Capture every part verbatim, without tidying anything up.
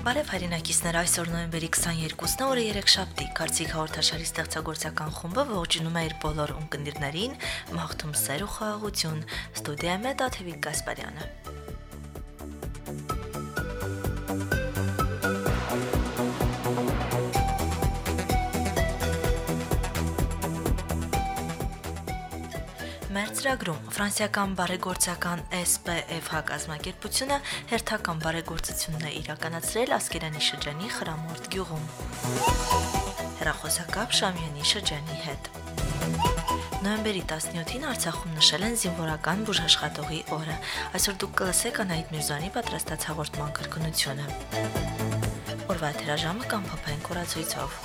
Բարև հայրենակիցներ, այսօր նոյեմբերի քսաներկուսն է, օրը երեքշաբթի, Կարծիք հաղորդաշարի ստեղծագործական խումբը ողջունում է իր բոլոր ունկնդիրներին, մաղթում սեր ու խաղաղություն, ստուդիայում է Տաթևիկ Գասպարյանը։ Մեր ծրագրում ֆրանսիական բարեգործական S P F կազմակերպությունը հերթական բարեգործությունն է իրականացրել Ասկերանի շրջանի Խրամորդ գյուղում։ Հեռախոսակապ Շամյանի շրջանի հետ։ Նոյեմբերի տասնյոթին Արցախում նշել են զինվորական բուժաշխատողի օրը։ Այսօր դուք կլսեք Անահիտ Միրզոյանի պատրաստած հաղորդման կրկնությունը։ Օրվա թերաժամը կամ փոփային կորացույցով։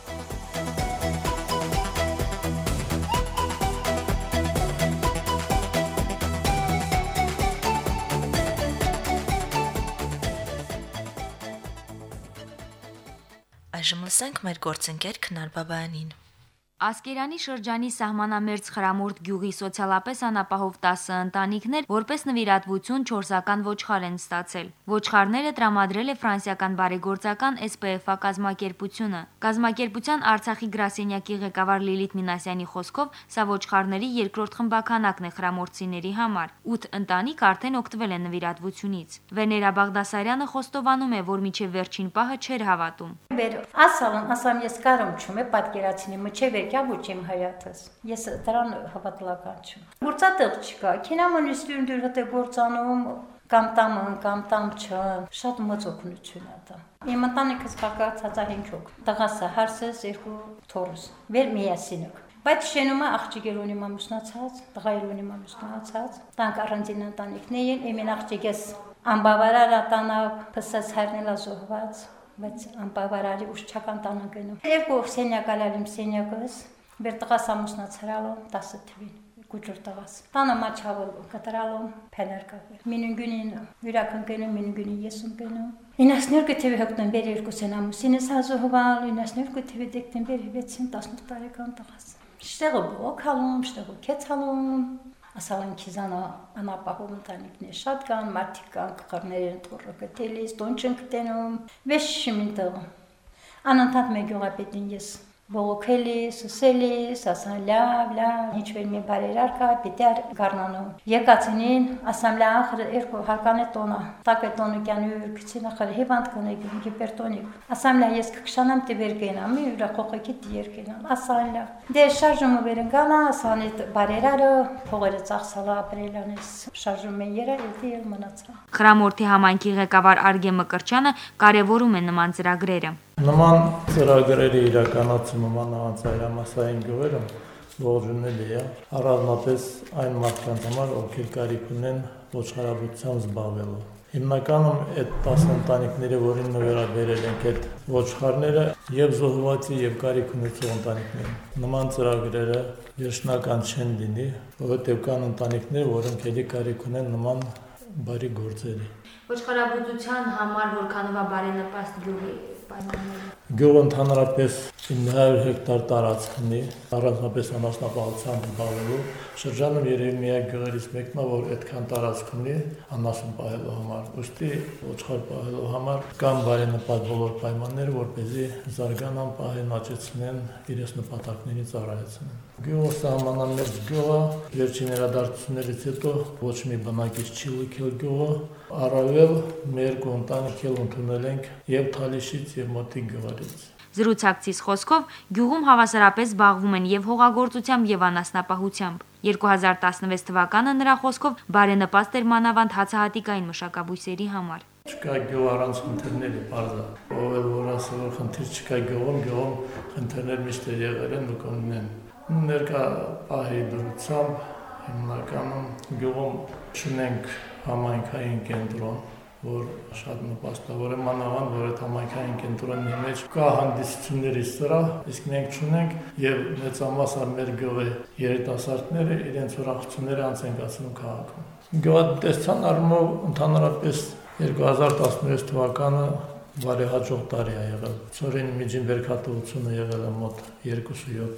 Այժմ լսենք մեր գործընկեր Քնար Բաբայանին։ Ասկերանի շրջանի սահմանամերձ Խրամորդ գյուղի սոցիալապես անապահով տասը ընտանիքներ որպես նվիրատվություն չորսական ոչխար են ստացել։ Ոչխարները տրամադրել է ֆրանսիական բարեգործական S P F կազմակերպությունը։ Կազմակերպության Արցախի գրասենյակի ղեկավար Լիլիթ Մինասյանի խոսքով սա ոչխարների երկրորդ խմբականակն է խրամորդցիների համար։ ութ ընտանիք արդեն օգտվել են նվիրատվությունից։ Վեներա Բաղդասարյանը խոստովանում է, որ մինչև վերջին պահը չէր հավատում։ Ասալն ասամ ես կարում չում է պատկերացնի մինչև Կյաբուչիմ հայաթս։ Ես դրան հավատալական չեմ։ Գործատեղ չկա։ Քինամանիստին դու հետ գործանում կամ տամ կամ տամ չ։ Շատ մոծօգնություն է դա։ Իմ ընտանիքս կակացած է հինգ հոգ։ Տղասը հարսս երկու թորս։ Վեր միասինք։ Բայց շենումը աղջիկեր ունիմ ամուսնացած, տղայր ունիմ ամուսնացած։ Տանք առանձին ընտանիքներ են, իմ աղջիկես անբավարար ատանա, փսած հեռնելա զոհված։ Բայց անպավարարի ուշչական տանը գնում։ Երկու սենյակալալ իմ սենյակս, վեր տղաս ամուսնացրալո տասը թվին, գուջուր տղաս։ Տանը մաչավը կտրալո փեներկա։ Մինունգունին յուրական գնում, մինունգունին ես եմ գնում։ իննասներկու թվի հոկտեմբեր երկուսին ամուսինս հազողվալ, իննասներկու թվի դեկտեմբեր վեցին տասնութ տարեկան տղաս։ Շտեղը բոքալում, շտեղը քեցալում։ Ասալն քիզանա անապահով ընտանիքներ շատ կան, մարդիկ կան, կղարներ թորը գտելիս, տոն չեն գտենում, վեշ շմինտեղ։ Անընդհատ մեր գյուղապետին ես բողոքելիս, սուսելիս, ասան լավ, լավ, ինչ-որ մի բարերար կա, պիտի գառնանում։ Եկացինին, ասամ լավ, երկու հարկանը տոնա, տակը տոնուկյանի ուրկցին ախր հիվանդ կնեգ, գիպերտոնիկ։ Ասամ լավ, ես կքշանամ տիվեր գենամ, մի ուրա խոխեկի տիեր գենամ, ասան լավ։ Դե շարժումը վերեն գալա, ասան այդ բարերարը, փողերը ծախսալա ապրելանես, շարժում են երա, էլի էլ մնացա։ Խրամորդի համայնքի ղեկավար Արգե Մկրչյանը կարևորում է նման ծրագրերը։ Նման ծրագրերի իրականացումը մանավանդ գյուղերում ողջունելի է, առանձնապես այն մարդկանց համար, ովքեր կարիք ունեն ոչխարաբուծությամբ զբաղվելու։ Հիմնականում այդ տասը ընտանիքները, որին նվիրաբերել ենք այդ ոչխարները, եւ զոհվածի եւ կարիք ունեցող ընտանիքներ։ Նման ծրագրերը վերջնական չեն լինի, որովհետեւ կան ընտանիքներ, որոնք էլի կարիք ունեն նման բարի գործերի։ Ոչխարաբուծության համար որքանով է բարենպաստ գյուղի պայմանները։ Գյուղը ընդհանրապես ինը հարյուր հեկտար տարածք ունի, առանձնապես անասնապահությամբ զբաղվելու։ Շրջանում երևի միակ գյուղերից մեկն է, որ այդքան տարածք ունի անասուն պահելու համար։ Ուստի ոչխար պահելու համար կան բարենպաստ բոլոր պայմանները, որպեսզի զարգանան, պահեն, աճեցնեն, իրենց նպատակներին ծառայեցնեն։ Գյուղը սահմանամերձ գյուղ է, վերջին իրադարձություններից հետո ոչ մի բնակիչ չի լքել գյուղը, առավել մեր երկու ընտանիք էլ ընդունել ենք եւ Թալիշից եւ մոտիկ գյուղերից։ Զրուցակցից խոսքով գյուղում հավասարապես զբաղվում են եւ հողագործությամբ եւ անասնապահությամբ։ երկու հազար տասնվեց թվականը նրա խոսքով բարենպաստ էր մանավանդ հացահատիկային մշակաբույսերի համար։ Չկա գյուղ առանց խնդիրների, բարձր։ Ով էլ որ ասել որ խնդիր չկա գյուղում, գյուղում խնդիրներ միշտ եղել են ու կունեն։ Ներկա պահի դրությամբ հիմնականում գյուղում չունենք համայնքային կենտրոն, որ շատ նպաստավոր է մանավանդ, որ այդ համայնքային կենտրոնի մեջ կա հանդիսությունների սրահ, իսկ մենք չունենք եւ մեծամասը մեր գյուղի երիտասարդները իրենց ուրախությունները անց են գցում քաղաքում։ Գյուղատնտեսության առումով ընդհանրապես երկու հազար տասնվեց թվականը բարեհաջող տարի է եղել։ Ծորին միջին բերքատվությունը եղել է մոտ երկուսուհինգ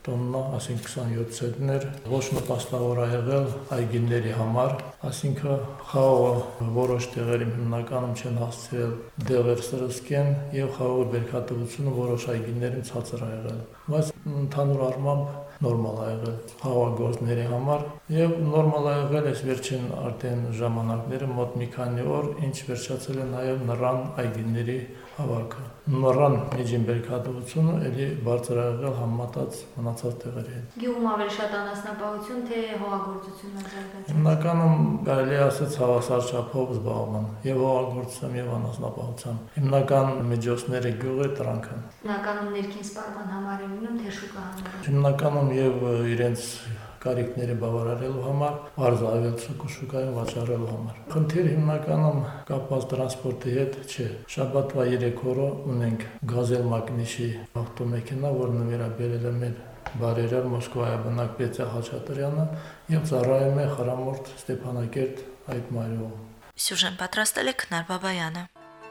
տոննա, այսինքն քսանյոթ ցենտներ, ոչ նպաստավոր ա եղել այգիների համար, այսինքն խաղողը որոշ տեղերում հիմնականում չեն հասցրել դեղեր սրսկեն եւ խաղողի բերքատվությունը որոշ այգիներում ցածր ա եղել, բայց ընդհանուր առմամբ նորմալ ա եղել խաղողագործների համար եւ նորմալ ա եղել այս վերջին արդեն ժամանակները մոտ մի քանի օր, ինչ վերջացել է նաեւ նռան այգիների հավաքը։ Նռան միջին բերքատվությունը ելի բարձր ա եղել համեմատած մնացած տեղերի հետ։ Գյուղում ավելի շատ անասնապահություն, թե հողագործությունն է զարգացել։ Հիմնականում կարելի ասած հավասարչափով զբաղվում եւ հողագործությամբ եւ անասնապահությամբ։ Հիմնական միջոցները գյուղի տրանքն։ Հիմնականում ներքին սպառման համար է լինում, թե շուկա համար։ Հիմնականում եւ իրենց կարիքները բավարարելու համար, արձավելցուկ շուկայում վաճառելու համար։ Խնդիրը հիմնականում կապված տրանսպորտի հետ չէ։ Շաբաթվա երեք օրը ունենք գազել մագնիշի ավտոմեքենա, որը նվիրաբերել է մեր բարերար Մոսկվայի բնակ Պետիա Խաչատրյանը եւ ծառայում է Խարամորդ Ստեփանակերտ այդ մարիում։ Սյուժեն պատրաստել է Քնար Բաբայանը։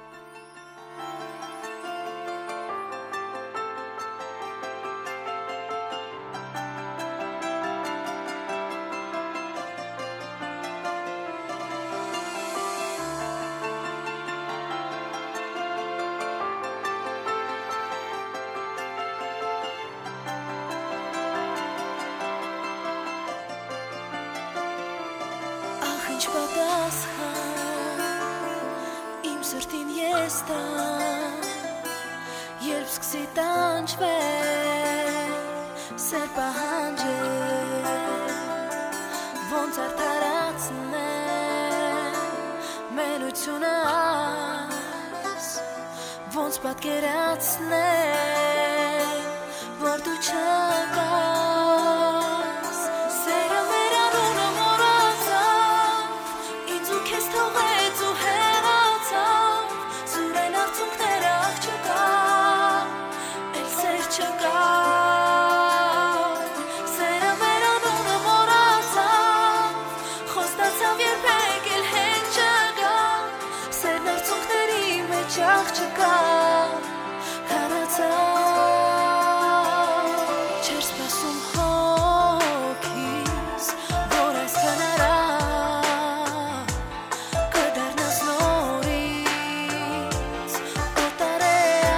Ինչ պատասխան իմ սրտին ես տան, երբ սկսի տանջվել սեր պահանջել, ոնց արդարացնել մենությունը այս, ոնց պատկերացնել, որ դու չկաս, սերը մեր անունը մոռացավ, ինձ ու քեզ թողեց ու հեռացավ, սուրեն արցունքները աղ չկա, էլ սեր չկա, սերը մեր անունը մոռացավ, խոստացավ երբեք էլ հետ չգա, սերն արցունքների մեջ աղ չկա, հեռացավ, չեր սպասում հոգիս, որ այս կնարա կդառնաս նորից օտարեա,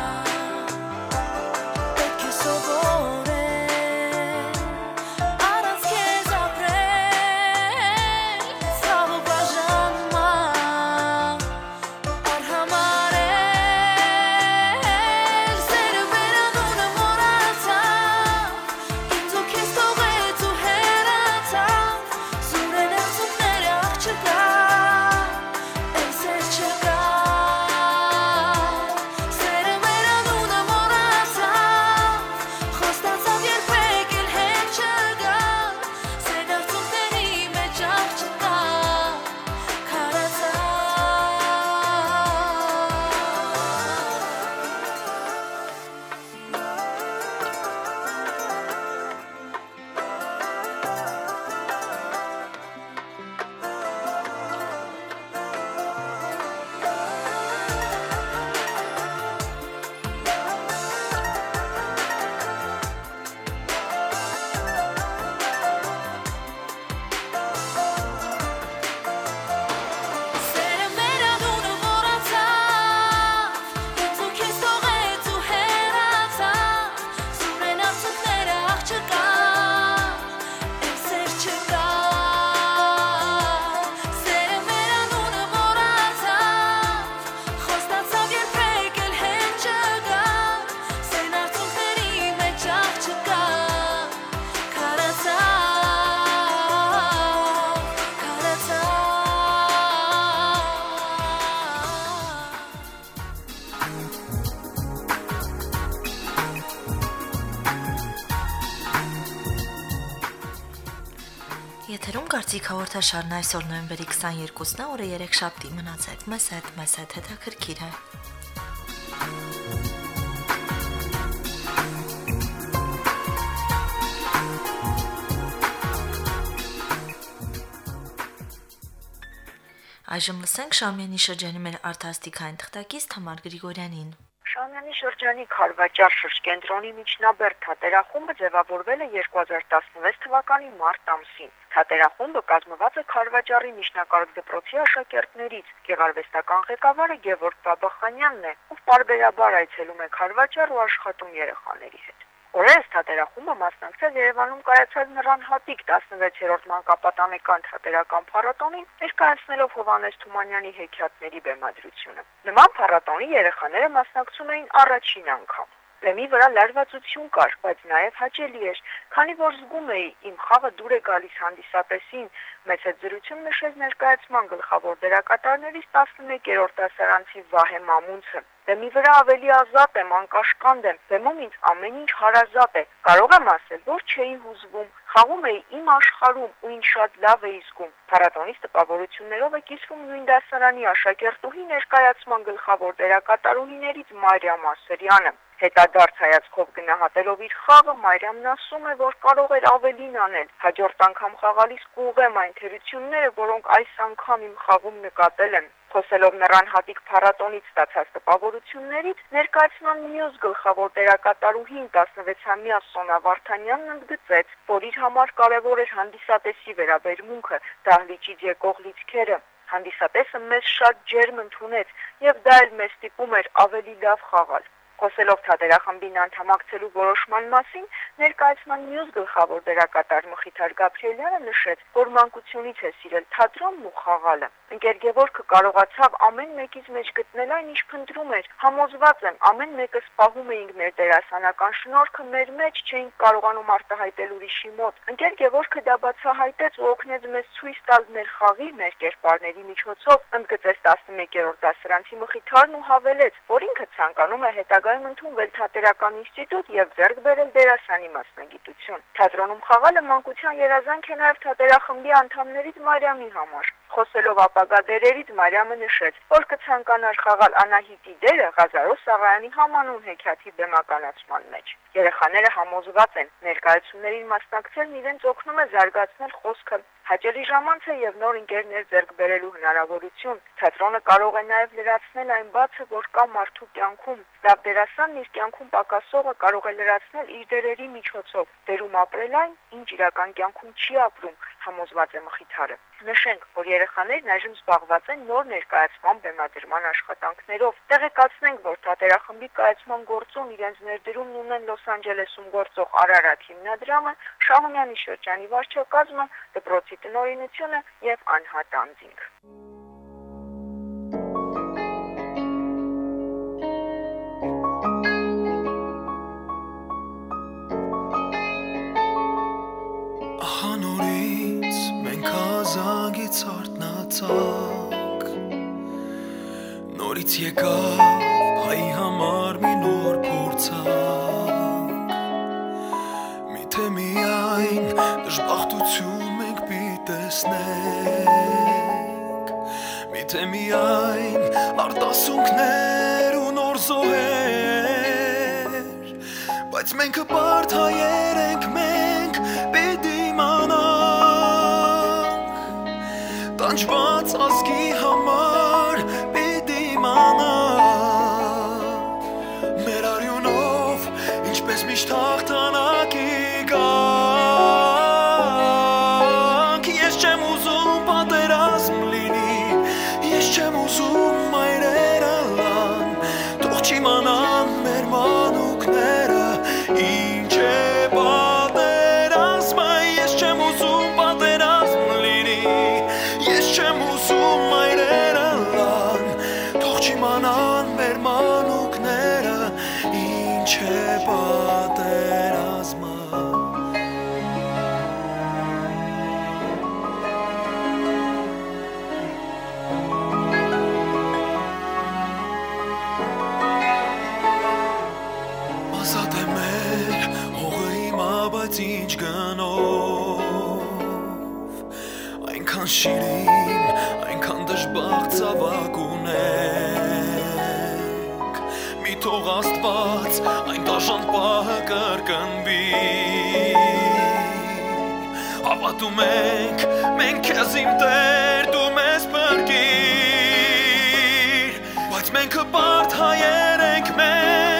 պետք է սովորել առանց քեզ ապրել, ցավը բաժանումա արհամարել, սերը մեր անունը մոռացավ, ինձ ու քեզ թողեց ու հեռացավ, սուրեն արցունքները աղ չկա, էլ սեր չկա, սերը մեր անունը մոռացավ, խոստացավ երբեք էլ հետ չգա, սերն արցունքների մեջ աղ չկա, քարացավ, սերը մեր անունը մոռացավ, ինձ ու քեզ թողեց ու հեռացավ, սուրեն արցունքները աղ չկա, էլ սեր չկա, սերը մեր անունը մոռացավ, խոստացավ երբեք էլ հետ չգա, սերն արցունքների մեջ աղ չկա, քարացավ, քարացավ, Եթերում կարծիք հաղորդաշարն այսօր նոյեմբերի քսաներկուսն է, օրը երեքշաբթի, մնացեք մեզ հետ, մեզ հետ հետաքրքիր է։ Այժմ լսենք Շամյանի շրջանի մեր արտասթիկային թղթակից Թամար Գրիգորյանին։ Շան Սահմանյանի շրջանի Քարվաճար շրջկենտրոնի միջնաբերդ թատերախումբը ձևավորվել է երկու հազար տասնվեց թվականի մարտ ամսին։ Թատերախումբը կազմված է Քարվաճարի միջնակարգ դպրոցի աշակերտներից։ Գեղարվեստական ղեկավարը Գևորգ Բաբախանյանն է, ով պարբերաբար այցելում է Քարվաճար ու աշխատում երեխաների հետ։ Օրերս թատերախումբը մասնակցել Երևանում կայացած Նռան Հատիկ տասնվեցերորդ մանկապատանեկան թատերական փառատոնին, ներկայացնելով Հովհաննես Թումանյանի հեքիաթների բեմադրությունը։ Նման փառատոնի երեխաները մասնակցում էին առաջին անգամ։ Բեմի վրա լարվածություն կար, բայց նաև հաճելի էր, քանի որ զգում էի իմ խաղը դուր է գալիս հանդիսատեսին, մեծ զրույցում նշեց ներկայացման գլխավոր դերակատարներից տասնմեկերորդ դասարանցի Վահե Մամունցը։ Բեմի վրա ավելի ազատ եմ, անկաշկանդ եմ, բեմում ինձ ամեն ինչ հարազատ է, կարող եմ ասել, որ չէի հուզվում, խաղում էի իմ աշխարհում ու ինձ շատ լավ էի զգում։ Փառատոնից տպավորություններով է կիսվում նույն դասարանի աշակերտուհի ներկայացման գլխավոր դերակատարուհիներից Մարիամ Ասերյանը։ Հետադարձ հայացքով գնահատելով իր խաղը, Մարիամն ասում է, որ կարող էր ավելին անել։ Հաջորդ անգամ խաղալիս կուղղեմ այն թերությունները, որոնք այս անգամ իմ խաղում նկատել եմ։ Խոսելով Նռան Հատիկ փառատոնից ստացած տպավորություններից, ներկայացման մյուս գլխավոր դերակատարուհին տասնվեցամյա Սոնա Վարդանյանն ընդգծեց, որ իր համար կարևոր էր հանդիսատեսի վերաբերմունքը, դահլիճից եկող լիցքերը։ Հանդիսատեսը մեզ շատ ջերմ ընդունեց, եւ դա էլ մեզ ստիպում էր ավելի լավ խաղալ։ Խոսելով թատերախմբին անդամակցելու որոշման մասին, ներկայացման մյուս գլխավոր դերակատար Մխիթար Գաբրիելյանը նշեց, որ մանկությունից է սիրել թատրոնն ու խաղալը։ Ընկեր Գևորգը կարողացավ ամեն մեկից մեջ գտնել այն, ինչ փնտրում էր։ Համոզված եմ, ամեն մեկը սպահում էինք մեր դերասանական շնորհքը, մեր մեջ չէինք կարողանում արտահայտել ուրիշի մոտ։ Ընկեր Գևորգը դա բացահայտեց ու օգնեց մեզ ցույց տալ մեր խաղի, մեր կերպարների միջոցով, ընդգծեց տասնմեկերորդ դասարանցի Մխիթարն ու հավելեց, որ ինքը ցանկանում է հետագա ընդունվել թատերական ինստիտուտ եւ ձեռք բերել դերասանի մասնագիտություն։ Թատրոնում խաղալը մանկության երազանք է նաեւ թատերախմբի անդամներից Մարիամի համար։ Խոսելով ապագա դերերից Մարիամը նշեց, որ կցանկանար խաղալ Անահիտի դերը Ղազարո Սաղայանի համանուն հեքիաթի բեմականացման մեջ։ Երեխաները համոզված են, ներկայացումներին մասնակցելն իրենց օգնում է զարգացնել խոսքը, հաճելի ժամանց է եւ նոր ընկերներ ձեռք բերելու հնարավորություն։ Թատրոնը կարող է նաեւ լրացնել այն բացը, որ կա մարդու կյանքում։ Լավ դերասանն իր կյանքում պակասողը կարող է լրացնել իր դերերի միջոցով, դերում ապրել այն, ինչ իրական կյանքում չի ապրում, համոզված է Մխիթարը։ Նշենք, որ երեխաներն այժմ զբաղված են նոր ներկայացման բեմադրման աշխատանքներով։ Տեղեկացնենք, որ թատերախմբի կայացման գործում իրենց ներդրումն ունեն Լոս Անջելեսում գործող Արարատ հիմնադրամը, Շահումյանի շրջանի վարչակազմը, դպրոցի տնօրինությունը եւ անհատ անձինք։ Զանգից արտնացակ Նորից եկավ հայի համար մի նոր փորձակ Միթե միայն դժբախտություն մենք պիտեսնենք Միթե միայն արտասունքներ ու նոր զոհեր Բայց մենք բարդ հայեր ենք մենք պիտի իմանանք Տանջված ազգի համար պիտի իմանանք Մեր արյունով ինչպես միշտ հաղթանակի գանք Ես չեմ ուզում պատերազմ լինի Ես չեմ ուզում մայրերը լան Թող չիմանան մեր մանուկները Ինչ է պատերազմը Ես չեմ ուզում պատերազմ լինի Ես չեմ ուզում մայրերը լան Թող չիմանան մեր մանուկները Ինչ է պատերազմը Ազատ է մեր հողը հիմա բայց ինչ գնով Այնքան շիրին, այնքան դժբախտ ծավակ ունենք Մի թող Աստված այն դաժան պահը կրկնվի Հավատում ենք, մենք քեզ իմ Տեր, դու մեզ փրկիր Բայց մենք բարդ հայեր ենք մենք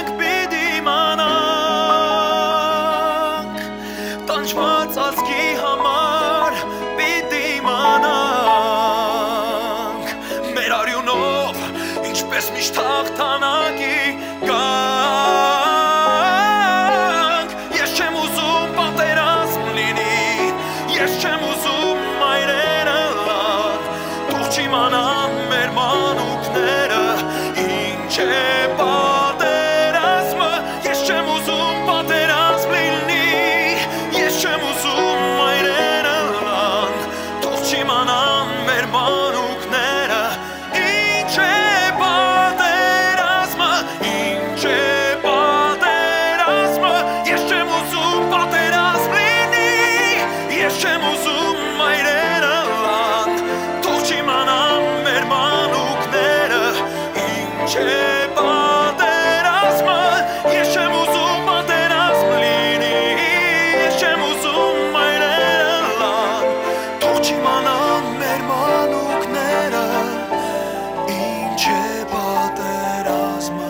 չիմանան մեր մանուկները ինչ է պատերազմը ես չեմ ուզում պատերազմ լինի ես չեմ ուզում մայրերը լան թող չիմանան մեր մանուկները ինչ է պատերազմը ինչ է պատերազմը ես չեմ ուզում պատերազմ լինի ես չեմ ուզում մայրերը լան թող չիմանան մեր մանուկները ինչ է պատերազմը ես չեմ ուզում պատերազմ լինի ես չեմ ուզում մայրերը լան թող չիմանան մեր մանուկները ինչ է պատերազմը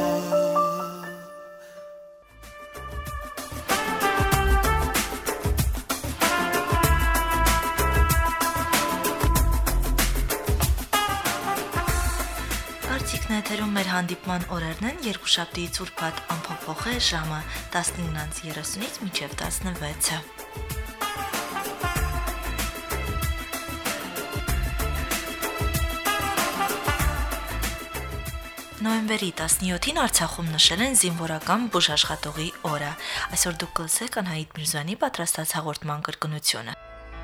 Արցիկն եթերում մեր հանդիպման օրերն են երկուշաբթիից ուրբաթ անփոփոխ է ժամը տասնինից երեսունից մինչև տասնվեցը։ Նոյեմբերի տասնյոթին Արցախում նշել են զինվորական բուժաշխատողի օրը։ Այսօր դուք կլսեք Անահիտ Միրզոյանի պատրաստած հաղորդման կրկնությունը։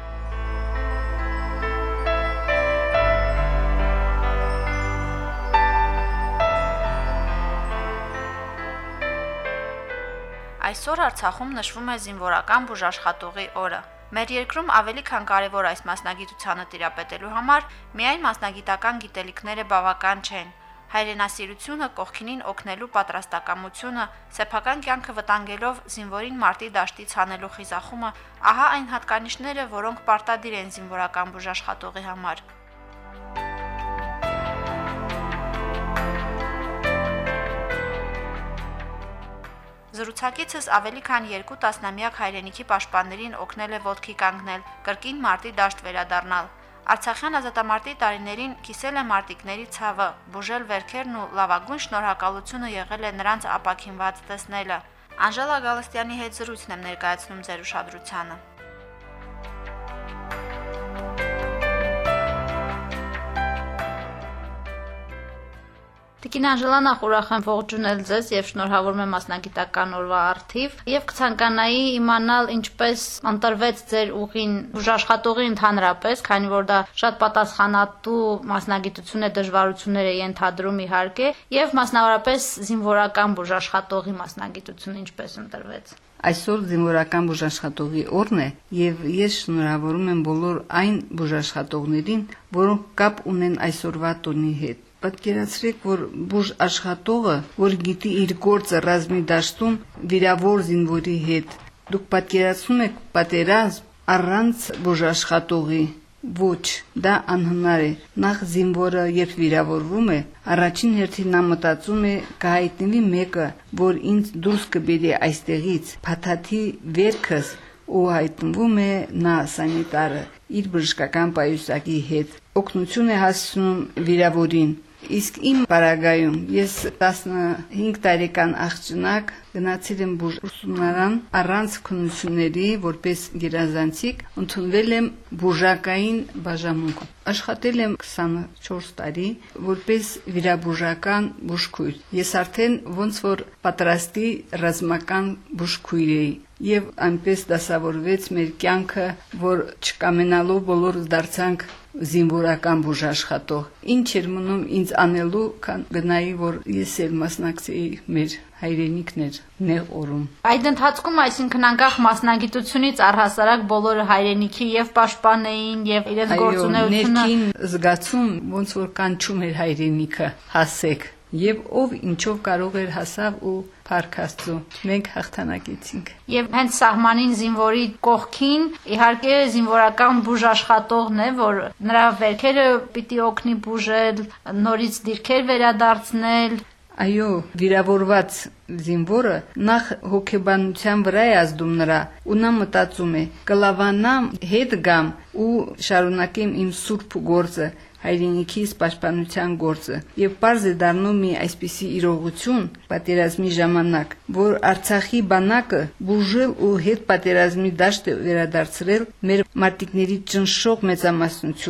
Այսօր Արցախում նշվում է զինվորական բուժաշխատողի օրը։ Մեր երկրում ավելի քան կարևոր այս մասնագիտությանը տիրապետելու համար միայն մասնագիտական գիտելիքները բավական չեն։ Հայրենասիրությունը, կողքինին օգնելու պատրաստակամությունը, սեփական կյանքը վտանգելով զինվորին մարտի դաշտից հանելու խիզախումը, ահա այն հատկանիշները, որոնք պարտադիր են զինվորական բուժաշխատողի համար։ Զրուցակիցս ավելի քան երկու տասնամյակ հայրենիքի պաշտպաններին օգնել է ոտքի կանգնել, կրկին մարտի դաշտ վերադառնալ։ Արցախյան ազատամարտի տարիներին կիսել է մարտիկների ցավը, բուժել վերքերն ու լավագույն շնորհակալությունը եղել է նրանց ապաքինված տեսնելը։ Անժելա Գալստյանի հետ զրույցն եմ ներկայացնում ձեր ուշադրությանը։ Տիկին Անժելա, նախ ուրախ եմ ողջունել ձեզ եւ շնորհավորում եմ մասնագիտական օրվա առթիվ եւ կցանկանայի իմանալ ինչպես ընտրվեց ձեր ուղին բուժաշխատողի ընդհանրապես, քանի որ դա շատ պատասխանատու մասնագիտություն է, դժվարություններ է ենթադրում իհարկե, եւ մասնավորապես զինվորական բուժաշխատողի մասնագիտությունը ինչպես ընտրվեց։ Այսօր զինվորական բուժաշխատողի օրն է եւ ես շնորհավորում եմ բոլոր այն բուժաշխատողներին, որոնք կապ ունեն այսօրվա տոնի հետ։ Պատկերացրեք, որ բուժ աշխատողը, որ գիտի իր գործը ռազմի դաշտում վիրավոր զինվորի հետ, դուք պատկերացնում եք պատերազմ առանց բուժաշխատողի, ոչ, դա անհնար է։ Նախ զինվորը երբ վիրավորվում է, առաջին հերթին նա մտածում է կհայտնվի մեկը, որ ինձ դուրս կբերի այստեղից, փաթաթի վերքս ու հայտնվում է նա սանիտարը իր բժշկական պայուսակի հետ, օգնություն է հասցնում վիրավորին։ Իսկ իմ պարագայում ես տասնհինգ տարեկան աղջնակ գնացել եմ բուժուսումնարան առանց քննությունների, որպես գերազանցիկ ընդունվել եմ բուժակային բաժանմունքում։ Աշխատել եմ քսանչորս տարի որպես վիրաբուժական բուժքույր։ Ես արդեն ոնց որ պատրաստի ռազմական բուժքույր էի։ Եվ այնպես դասավորվեց մեր կյանքը, որ չկամենալով բոլորս դարձանք զինվորական բուժաշխատող։ Ինչ էր մնում ինձ անելու, քան գնայի, որ ես էլ մասնակցեի մեր հայրենիքներ նեղ օրում։ Այդ ընթացքում, այսինքն անկախ մասնագիտությունից առհասարակ բոլորը հայրենիքի եւ պաշտպան էին եւ իրենց գործունեությունը ներքին զգացում ոնց որ կանչում էր հայրենիքը հասեք եւ ով ինչով կարող էր հասավ ու Փառք Աստծո, մենք հաղթանակեցինք։ Եվ հենց սահմանին զինվորի կողքին իհարկե զինվորական բուժաշխատողն է, որ նրա վերքերը պիտի օգնի բուժել, նորից դիրքեր վերադարձնել։ Այո, վիրավորված զինվորը նախ հոգեբանության վրա է ազդում նրա, ու նա մտածում է. կլավանամ, հետ գամ ու շարունակեմ իմ սուրբ գործը, հայրենիքիս պաշտպանության գործը, եւ պարզ է դառնում մի այսպիսի իրողություն պատերազմի ժամանակ, որ Արցախի բանակը բուժել ու հետ պատերազմի դաշտը վերադարձրել մեր մարտիկների ճնշող մեծամասնությունը,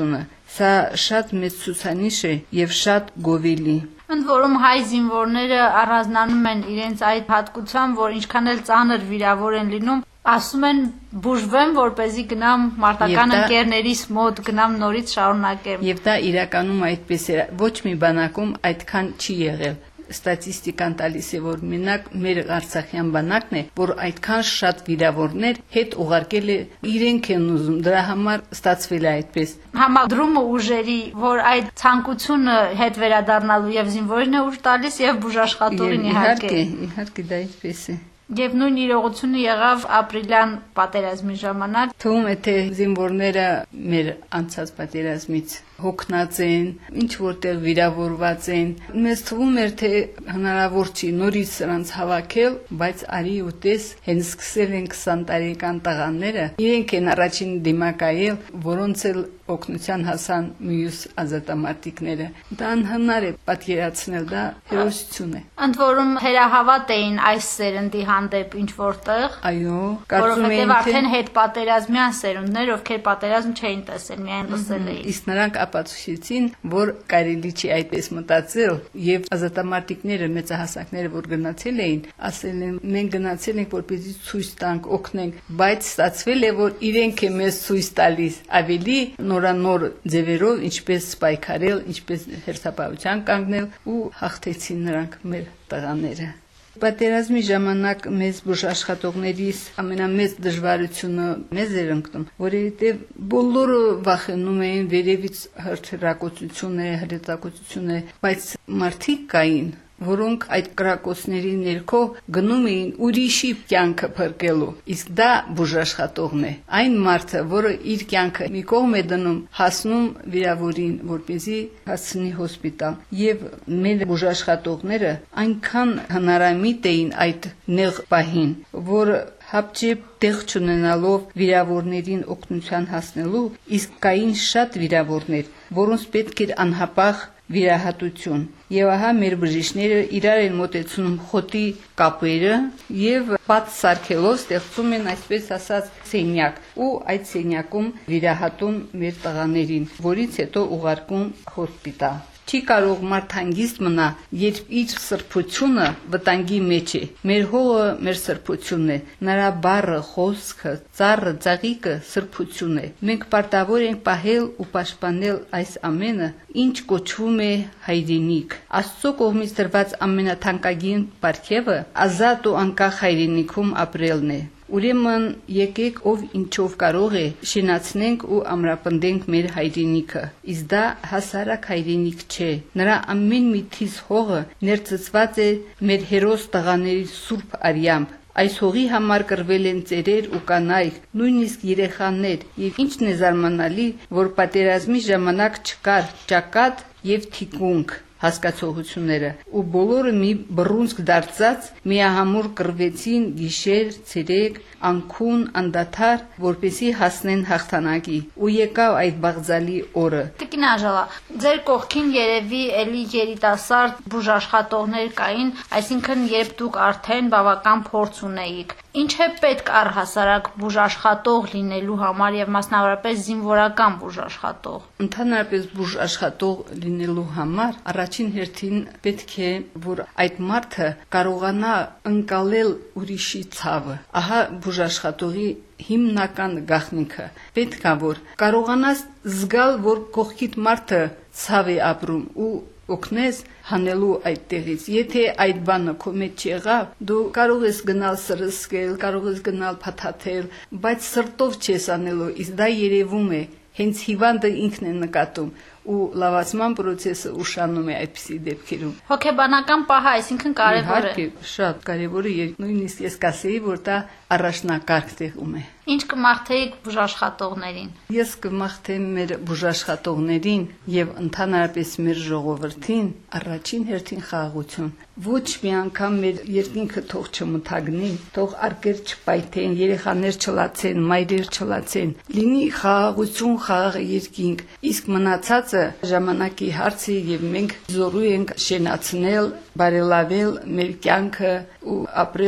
Սա շատ մեծ ցուցանիշ է եւ շատ գովելի։ Ընդ որում հայ զինվորները առանձնանում են իրենց այդ հատկությամբ, որ ինչքան էլ ծանր վիրավոր են լինում, ասում են բուժվեմ, որպեսզի գնամ մարտական ընկերներիս մոտ, գնամ նորից շարունակեմ։ Եվ դա իրականում այդպես է, ոչ մի բանակում այդքան չի եղել։ Ստատիստիկան տալիս է, որ մենակ մեր Արցախյան բանակն է, որ այդքան շատ վիրավորներ հետ ուղարկել է, իրենք են ուզում, դրա համար ստացվել է այդպես։ Համադրումը ուժերի, որ այդ ցանկությունը հետ վերադառնալու եւ զինվորին է ուժ տալիս եւ բուժաշխատողին իհարկե։ Իհարկե, իհարկե դա այդպես է։ Եվ նույն իրողությունը եղավ ապրիլյան պատերազմի ժամանակ։ Թվում է, թե զինվորները մեր անցած պատերազմից հոգնած են, ինչ որտեղ վիրավորված են։ Մեզ թվում էր, թե հնարավոր չի նորից նրանց հավաքել, բայց արի ու տես, հենց սկսել են քսան տարեկան տղաները, իրենք են առաջին դիմակայել, որոնց էլ օգնության հասան մյուս ազատամարտիկները։ Դա անհնար է պատկերացնել, դա հերոսություն է։ Ընդ որում հերահավատ էին այս սերնդի հանդեպ ինչ որտեղ։ Այո, կարծում եմ, որ արդեն հետ պատերազմյան սերունդներ, ովքեր պատերազմ չէին տեսել, միայն լսել էին։ Իսկ նրանք ապացուցեցին, որ կարելի չի այդպես մտածել, եւ ազատամարտիկները, մեծահասակները, որ գնացել էին, ասել են, մենք գնացել ենք, որպեսզի ցույց տանք, օգնենք, բայց ստացվել է, որ իրենք է մեզ ցույց տալիս ավելի նորանոր ձևերով, ինչպես պայքարել, ինչպես հերթապահության կանգնել ու հաղթեցին նրանք մեր տղաները։ Պատերազմի ժամանակ մեզ բուժաշխատողներիս ամենամեծ դժվարությունը մեզ էր ընկնում, որովհետև բոլորը վախենում էին վերևից հրթիռակոծություն է, հրետակոծություն է, բայց մարդիկ կային, որոնք այդ կրակոցների ներքո գնում էին ուրիշի կյանքը փրկելու, իսկ դա բուժաշխատողն է։ Այն մարդը, որը իր կյանքը մի կողմ է դնում, հասնում վիրավորին, որպեսզի հասցնի հոսպիտալ։ Եվ մեր բուժաշխատողները այնքան հնարամիտ էին այդ նեղ պահին, որ հապճեպ տեղ չունենալով վիրավորներին օգնության հասնելու, իսկ կային շատ վիրավորներ, որոնց պետք էր անհապաղ վիրահատություն։ Եվ ահա մեր բժիշկները իրար են մոտեցնում խոտի կապերը եւ բաց սարքելով ստեղծում են այսպես ասած սենյակ ու այդ սենյակում վիրահատում մեր տղաներին, որից հետո ուղարկում հոսպիտալ։ Չի կարող մարդ հանգիստ մնա, երբ իր սրբությունը վտանգի մեջ է։ Մեր հողը մեր սրբությունն է, նրա բառը, խոսքը, ծառը, ծաղիկը սրբություն է։ Մենք պարտավոր ենք պահել ու պաշտպանել այս ամենը, ինչ կոչվում է հայրենիք։ Աստծո կողմից տրված ամենաթանկագին պարգևը ազատ ու անկախ հայրենիքում ապրելն է։ Ուրեմն եկեք ով ինչով կարող է շինացնենք ու ամրապնդենք մեր հայրենիքը, իսկ դա հասարակ հայրենիք չէ, նրա ամեն մի թիզ հողը ներծծված է մեր հերոս տղաների սուրբ արյամբ, այս հողի համար կռվել են ծերեր ու կանայք, նույնիսկ երեխաներ, եւ ինչն է զարմանալի, որ պատերազմի ժամանակ չկար ճակատ եւ թիկունք հասկացողությունները ու բոլորը մի բռունցք դարձած միահամուռ կռվեցին գիշեր, ցերեկ, անքուն, անդադար, որպեսի հասնեն հաղթանակի ու եկավ այդ բաղձալի օրը։ Տիկին Անժելա, ձեր կողքին երևի էլի երիտասարդ բուժաշխատողներ կային, այսինքն երբ դուք արդեն բավական փորձ ունեիք, ինչ է պետք առհասարակ բուժաշխատող լինելու համար եւ մասնավորապես զինվորական բուժաշխատող։ Ընդհանրապես բուժաշխատող լինելու համար առաջին հերթին պետք է, որ այդ մարդը կարողանա ընկալել ուրիշի ցավը։ Ահա բուժաշխատողի հիմնական գաղտնիքը։ Պետք է որ կարողանաս զգալ, որ կողքիդ մարդը ցավ է ապրում ու օգնես հանելու այդտեղից։ Եթե այդ բանը քո մեջ չեղավ, դու կարող ես գնալ սրսկել, կարող ես գնալ փաթաթել, բայց սրտով չես անելու, իսկ դա երևում է, հենց հիվանդը ինքն է նկատում ու լավացման process-ը ուշանում է այդպիսի դեպքերում։ Հոգեբանական պահը, այսինքն կարևոր է։ Իհարկե, շատ կարևոր է, նույնիսկ ես կասեի, որ դա առաջնակարգ տեղում է։ Ինչ կմաղթեիք բուժաշխատողներին։ Ես կմաղթեմ մեր բուժաշխատողներին եւ ընդհանրապես մեր ժողովրդին առաջին հերթին խաղաղություն։ Ոչ մի անգամ մեր երկինքը թող չմթագնի, թող արկեր չպայթեն, երեխաներ չլացեն, մայրեր չլացեն։ Լինի խաղաղություն, խաղաղ երկինք, իսկ մնացածը ժամանակի հարց է եւ մենք զորու ենք շենացնել, բարելավել մեր կյանքը ու ապրել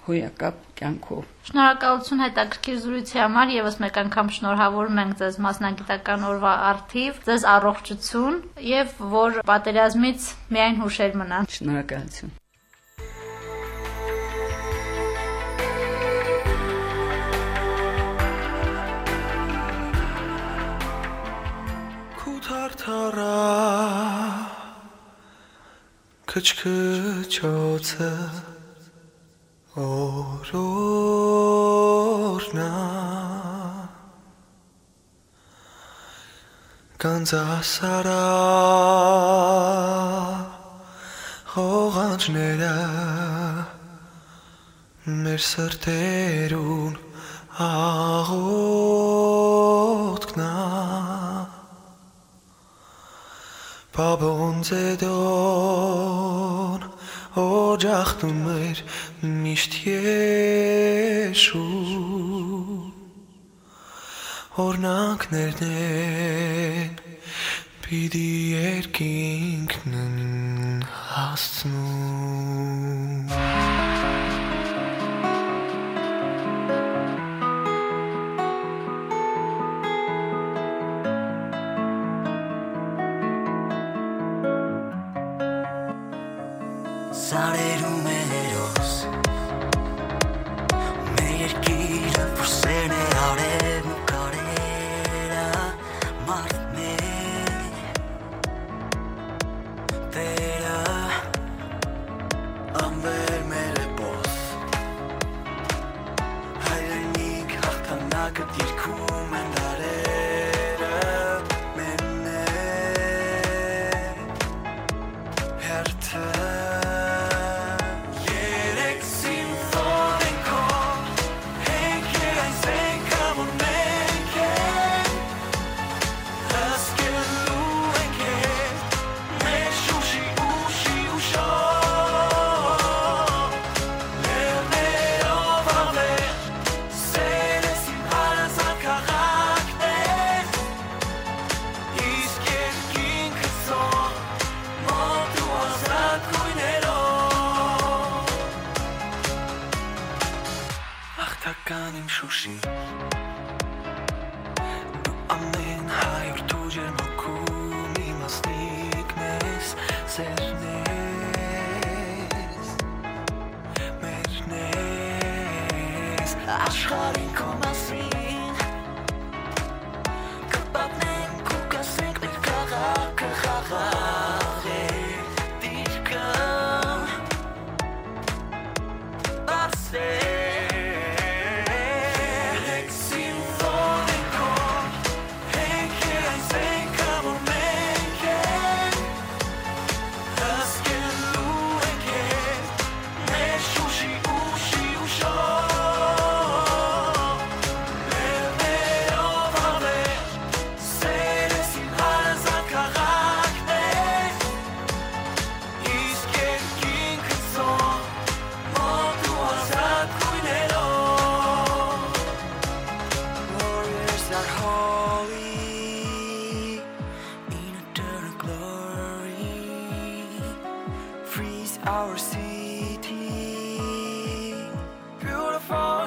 հոյակապ կյանքով։ Շնորհակալություն հետաքրքիր զրույցի համար, եւս մեկ անգամ շնորհավորում ենք ձեզ մասնագիտական օրվա առթիվ, ձեզ առողջություն եւ որ պատերազմից միայն հուշեր մնան։ Շնորհակալություն։ Քութարթարա քչքչոցը օրորնա Կանզասարա հողանջները մեր սրտերուն աղոտքնա Բաբոն ձեդոն օջախտուն մեր միշտ եշու Օրնանքներն են պիդի երկինքն հասցնում Սարերում է հերոս Մեր երկիրը վրսեն է արևն ու կարերը Մարդ մեր Տերը Անվեր մեր է բոս Հայրենիք հաղթանակը դիրքում են դարերը Մերն է հերթը Աղթականին շուշի Դու ամեն հայր դու ջերմոքում իմաստիկ մեզ Սերն ես, մերն ես Աշխարհին քո մասին Կպատնենք ու կասենք մեր քաղաքը խաղաղ է Դիրքը Բարս է Our city, beautiful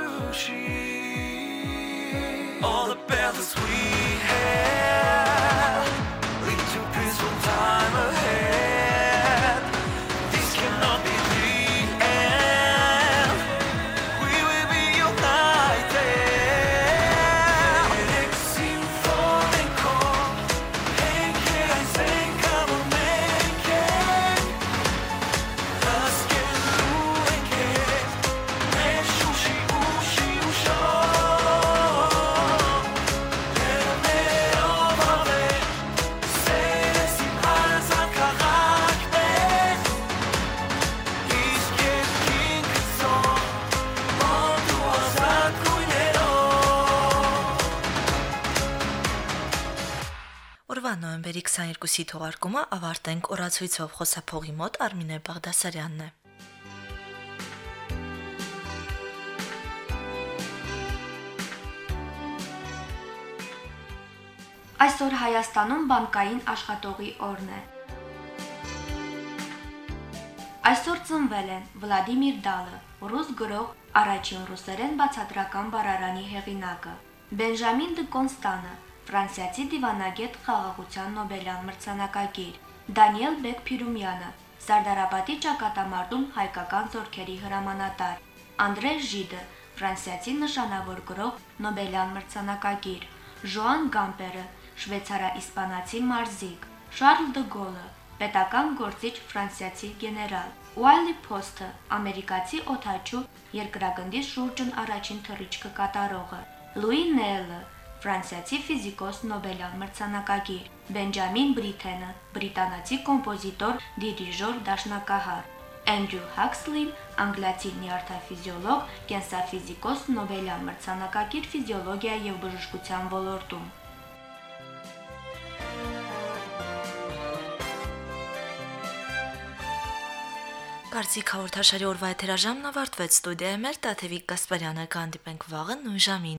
Shushi. All the battles we had lead to peaceful time ahead. This cannot be the end. We will be united. Exim for the call. Hey, can I say, come on, make it. Օրվա նոյեմբերի քսաներկուսի թողարկումը ավարտենք օրացույցով խոսափողի մոտ Արմինե Բաղդասարյանն է։ Այսօր Հայաստանում բանկային աշխատողի օրն է։ Այսօր ծնվել են Վլադիմիր Դալը, ռուս գրող, առաջին ռուսերեն բացատրական բառարանի հեղինակը, Բենժամին դը Կոնստանը, ֆրանսիացի դիվանագետ, խաղաղության Նոբելյան մրցանակակիր, Դանիել Բեկ-Փիրումյանը, Սարդարապատի ճակատամարտում հայկական զորքերի հրամանատար, Անդրե Ժիդը, ֆրանսիացի նշանավոր գրող, Նոբելյան մրցանակակիր, Ժոան Գամպերը, շվեյցարա-իսպանացի մարզիկ, Շարլ դը Գոլը, պետական գործիչ ֆրանսիացի գեներալ, Ուայլի Փոստը, ամերիկացի օդաչու երկրագնդի շուրջն առաջին թռիչքը կատարողը, Լուի Նելը, ֆրանսիացի ֆիզիկոս Նոբելյան մրցանակակիր, Բենջամին Բրիթենը, բրիտանացի կոմպոզիտոր, դիրիժոր, դաշնակահար, Էնդրյու Հաքսլին, անգլիացի նյարդաֆիզիոլոգ, կենսաֆիզիկոս Նոբելյան մրցանակակիր ֆիզիոլոգիա եւ բժշկության ոլորտում։ Կարծիք հաղորդաշարի օրվա եթերաժամն ավարտվեց։ Ստուդիայում էր Տաթևիկ Գասպարյանը, կհանդիպենք վաղը նույն ժամին։